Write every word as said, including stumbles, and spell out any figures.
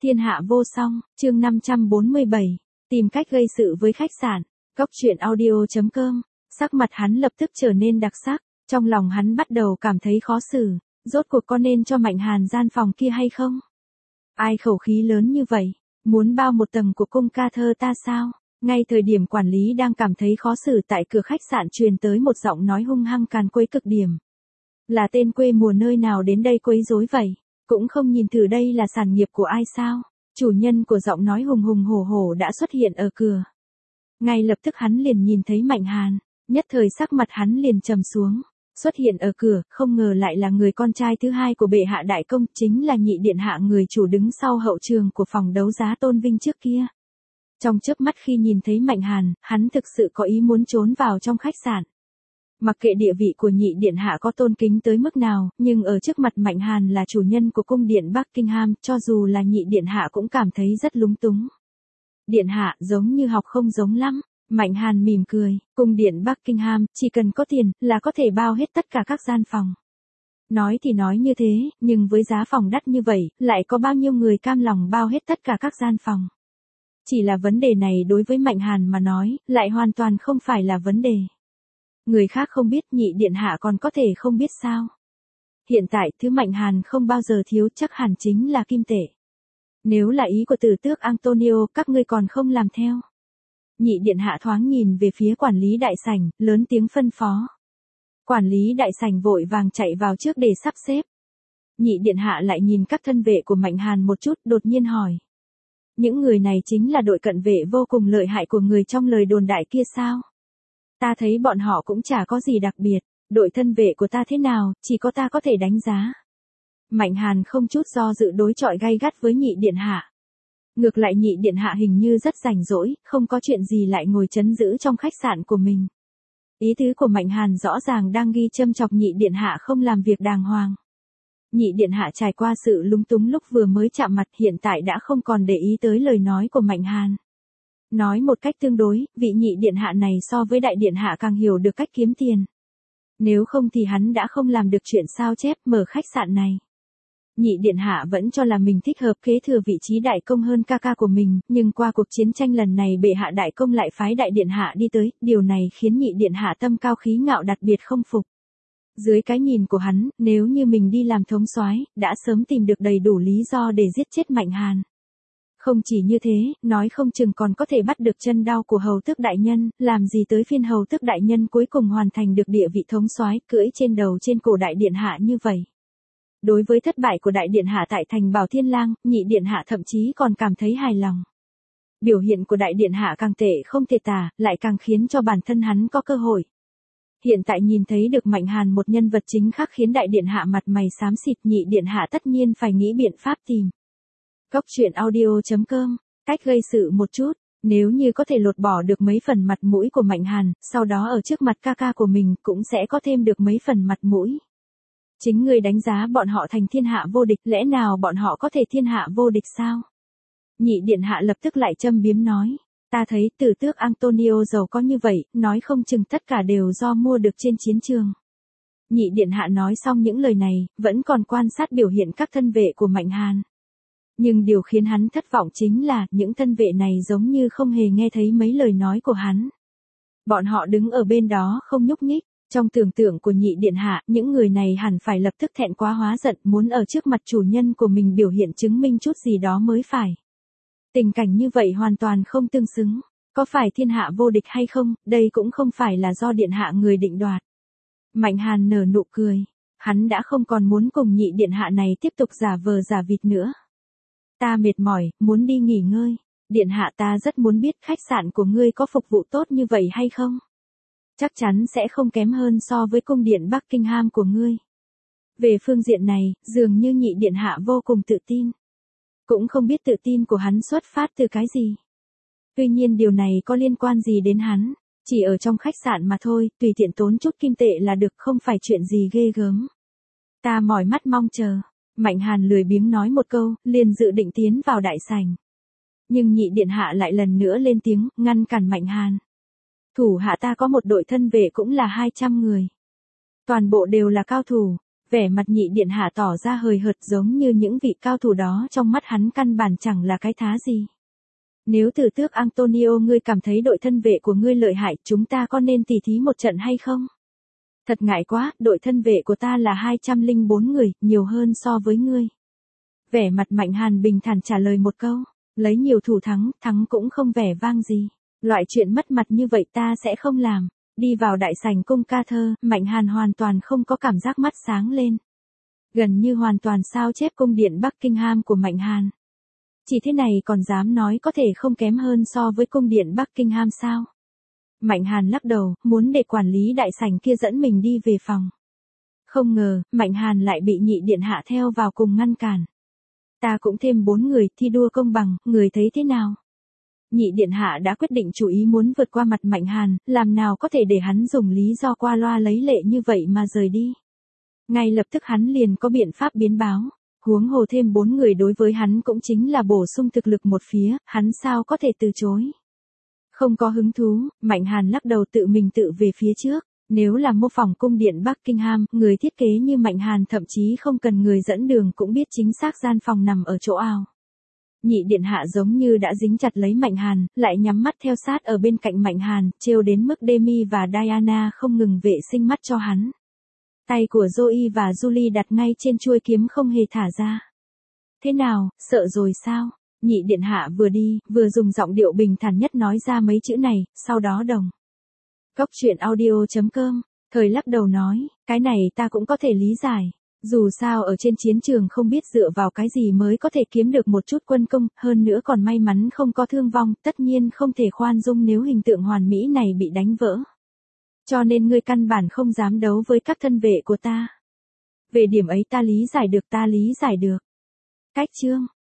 Thiên hạ vô song, chương năm trăm bốn mươi bảy, tìm cách gây sự với khách sạn. Góc truyện audio chấm com. Sắc mặt hắn lập tức trở nên đặc sắc, trong lòng hắn bắt đầu cảm thấy khó xử, rốt cuộc có nên cho Mạnh Hàn gian phòng kia hay không? Ai khẩu khí lớn như vậy, muốn bao một tầng của cung ca thơ ta sao? Ngay thời điểm quản lý đang cảm thấy khó xử, tại cửa khách sạn truyền tới một giọng nói hung hăng càn quấy cực điểm. Là tên quê mùa nơi nào đến đây quấy rối vậy? Cũng không nhìn thử đây là sản nghiệp của ai sao? Chủ nhân của giọng nói hùng hùng hổ hổ đã xuất hiện ở cửa. Ngay lập tức hắn liền nhìn thấy Mạnh Hàn, nhất thời sắc mặt hắn liền trầm xuống. Xuất hiện ở cửa, không ngờ lại là người con trai thứ hai của bệ hạ đại công, chính là nhị điện hạ, người chủ đứng sau hậu trường của phòng đấu giá Tôn Vinh trước kia. Trong chớp mắt khi nhìn thấy Mạnh Hàn, hắn thực sự có ý muốn trốn vào trong khách sạn. Mặc kệ địa vị của nhị điện hạ có tôn kính tới mức nào, nhưng ở trước mặt Mạnh Hàn là chủ nhân của cung điện Buckingham, cho dù là nhị điện hạ cũng cảm thấy rất lúng túng. Điện hạ, giống như học không giống lắm. Mạnh Hàn mỉm cười, cung điện Buckingham, chỉ cần có tiền, là có thể bao hết tất cả các gian phòng. Nói thì nói như thế, nhưng với giá phòng đắt như vậy, lại có bao nhiêu người cam lòng bao hết tất cả các gian phòng. Chỉ là vấn đề này đối với Mạnh Hàn mà nói, lại hoàn toàn không phải là vấn đề. Người khác không biết, nhị điện hạ còn có thể không biết sao. Hiện tại, thứ Mạnh Hàn không bao giờ thiếu chắc hẳn chính là kim tệ. Nếu là ý của tử tước Antonio, các ngươi còn không làm theo. Nhị điện hạ thoáng nhìn về phía quản lý đại sảnh, lớn tiếng phân phó. Quản lý đại sảnh vội vàng chạy vào trước để sắp xếp. Nhị điện hạ lại nhìn các thân vệ của Mạnh Hàn một chút, đột nhiên hỏi. Những người này chính là đội cận vệ vô cùng lợi hại của người trong lời đồn đại kia sao? Ta thấy bọn họ cũng chả có gì đặc biệt, đội thân vệ của ta thế nào, chỉ có ta có thể đánh giá. Mạnh Hàn không chút do dự đối chọi gay gắt với nhị điện hạ. Ngược lại nhị điện hạ hình như rất rảnh rỗi, không có chuyện gì lại ngồi trấn giữ trong khách sạn của mình. Ý tứ của Mạnh Hàn rõ ràng đang ghi châm chọc nhị điện hạ không làm việc đàng hoàng. Nhị điện hạ trải qua sự lúng túng lúc vừa mới chạm mặt, hiện tại đã không còn để ý tới lời nói của Mạnh Hàn. Nói một cách tương đối, vị nhị điện hạ này so với đại điện hạ càng hiểu được cách kiếm tiền. Nếu không thì hắn đã không làm được chuyện sao chép mở khách sạn này. Nhị điện hạ vẫn cho là mình thích hợp kế thừa vị trí đại công hơn ca ca của mình, nhưng qua cuộc chiến tranh lần này bệ hạ đại công lại phái đại điện hạ đi tới, điều này khiến nhị điện hạ tâm cao khí ngạo đặc biệt không phục. Dưới cái nhìn của hắn, nếu như mình đi làm thống soái, đã sớm tìm được đầy đủ lý do để giết chết Mạnh Hàn. Không chỉ như thế, nói không chừng còn có thể bắt được chân đao của hầu tước đại nhân, làm gì tới phiên hầu tước đại nhân cuối cùng hoàn thành được địa vị thống soái, cưỡi trên đầu trên cổ đại điện hạ như vậy. Đối với thất bại của đại điện hạ tại thành Bảo Thiên Lang, nhị điện hạ thậm chí còn cảm thấy hài lòng. Biểu hiện của đại điện hạ càng tệ không thể tả, lại càng khiến cho bản thân hắn có cơ hội. Hiện tại nhìn thấy được Mạnh Hàn, một nhân vật chính khác, khiến đại điện hạ mặt mày xám xịt, nhị điện hạ tất nhiên phải nghĩ biện pháp tìm. Góc truyện audio chấm com, cách gây sự một chút, nếu như có thể lột bỏ được mấy phần mặt mũi của Mạnh Hàn, sau đó ở trước mặt ca ca của mình cũng sẽ có thêm được mấy phần mặt mũi. Chính người đánh giá bọn họ thành thiên hạ vô địch, lẽ nào bọn họ có thể thiên hạ vô địch sao? Nhị điện hạ lập tức lại châm biếm nói, ta thấy tử tước Antonio giàu có như vậy, nói không chừng tất cả đều do mua được trên chiến trường. Nhị điện hạ nói xong những lời này, vẫn còn quan sát biểu hiện các thân vệ của Mạnh Hàn. Nhưng điều khiến hắn thất vọng chính là, những thân vệ này giống như không hề nghe thấy mấy lời nói của hắn. Bọn họ đứng ở bên đó không nhúc nhích. Trong tưởng tượng của nhị điện hạ, những người này hẳn phải lập tức thẹn quá hóa giận, muốn ở trước mặt chủ nhân của mình biểu hiện chứng minh chút gì đó mới phải. Tình cảnh như vậy hoàn toàn không tương xứng. Có phải thiên hạ vô địch hay không, đây cũng không phải là do điện hạ người định đoạt. Mạnh Hàn nở nụ cười. Hắn đã không còn muốn cùng nhị điện hạ này tiếp tục giả vờ giả vịt nữa. Ta mệt mỏi, muốn đi nghỉ ngơi. Điện hạ, ta rất muốn biết khách sạn của ngươi có phục vụ tốt như vậy hay không? Chắc chắn sẽ không kém hơn so với cung điện Buckingham của ngươi. Về phương diện này, dường như nhị điện hạ vô cùng tự tin. Cũng không biết tự tin của hắn xuất phát từ cái gì. Tuy nhiên điều này có liên quan gì đến hắn, chỉ ở trong khách sạn mà thôi, tùy tiện tốn chút kim tệ là được, không phải chuyện gì ghê gớm. Ta mỏi mắt mong chờ. Mạnh Hàn lười biếng nói một câu, liền dự định tiến vào đại sảnh. Nhưng nhị điện hạ lại lần nữa lên tiếng, ngăn cản Mạnh Hàn. Thủ hạ ta có một đội thân vệ cũng là hai trăm người. Toàn bộ đều là cao thủ. Vẻ mặt nhị điện hạ tỏ ra hời hợt giống như những vị cao thủ đó trong mắt hắn căn bản chẳng là cái thá gì. Nếu tử tước Antonio ngươi cảm thấy đội thân vệ của ngươi lợi hại, chúng ta có nên tỉ thí một trận hay không? Thật ngại quá, đội thân vệ của ta là hai trăm lẻ bốn người, nhiều hơn so với ngươi. Vẻ mặt Mạnh Hàn bình thản trả lời một câu, lấy nhiều thủ thắng, thắng cũng không vẻ vang gì. Loại chuyện mất mặt như vậy ta sẽ không làm. Đi vào đại sảnh cung ca thơ, Mạnh Hàn hoàn toàn không có cảm giác mắt sáng lên. Gần như hoàn toàn sao chép cung điện Buckingham của Mạnh Hàn. Chỉ thế này còn dám nói có thể không kém hơn so với cung điện Buckingham sao? Mạnh Hàn lắc đầu, muốn để quản lý đại sảnh kia dẫn mình đi về phòng. Không ngờ, Mạnh Hàn lại bị nhị điện hạ theo vào cùng ngăn cản. Ta cũng thêm bốn người, thi đua công bằng, người thấy thế nào? Nhị điện hạ đã quyết định chủ ý muốn vượt qua mặt Mạnh Hàn, làm nào có thể để hắn dùng lý do qua loa lấy lệ như vậy mà rời đi. Ngay lập tức hắn liền có biện pháp biến báo. Huống hồ thêm bốn người đối với hắn cũng chính là bổ sung thực lực một phía, hắn sao có thể từ chối. Không có hứng thú, Mạnh Hàn lắc đầu tự mình tự về phía trước. Nếu là mô phỏng cung điện Buckingham, người thiết kế như Mạnh Hàn thậm chí không cần người dẫn đường cũng biết chính xác gian phòng nằm ở chỗ nào. Nhị điện hạ giống như đã dính chặt lấy Mạnh Hàn, lại nhắm mắt theo sát ở bên cạnh Mạnh Hàn, trêu đến mức Demi và Diana không ngừng vệ sinh mắt cho hắn. Tay của Zoe và Julie đặt ngay trên chuôi kiếm không hề thả ra. Thế nào, sợ rồi sao? Nhị điện hạ vừa đi, vừa dùng giọng điệu bình thản nhất nói ra mấy chữ này, sau đó đồng. Cốc truyện audio chấm com, thời lắc đầu nói, cái này ta cũng có thể lý giải. Dù sao ở trên chiến trường không biết dựa vào cái gì mới có thể kiếm được một chút quân công, hơn nữa còn may mắn không có thương vong, tất nhiên không thể khoan dung nếu hình tượng hoàn mỹ này bị đánh vỡ. Cho nên ngươi căn bản không dám đấu với các thân vệ của ta. Về điểm ấy ta lý giải được ta lý giải được. Cách chương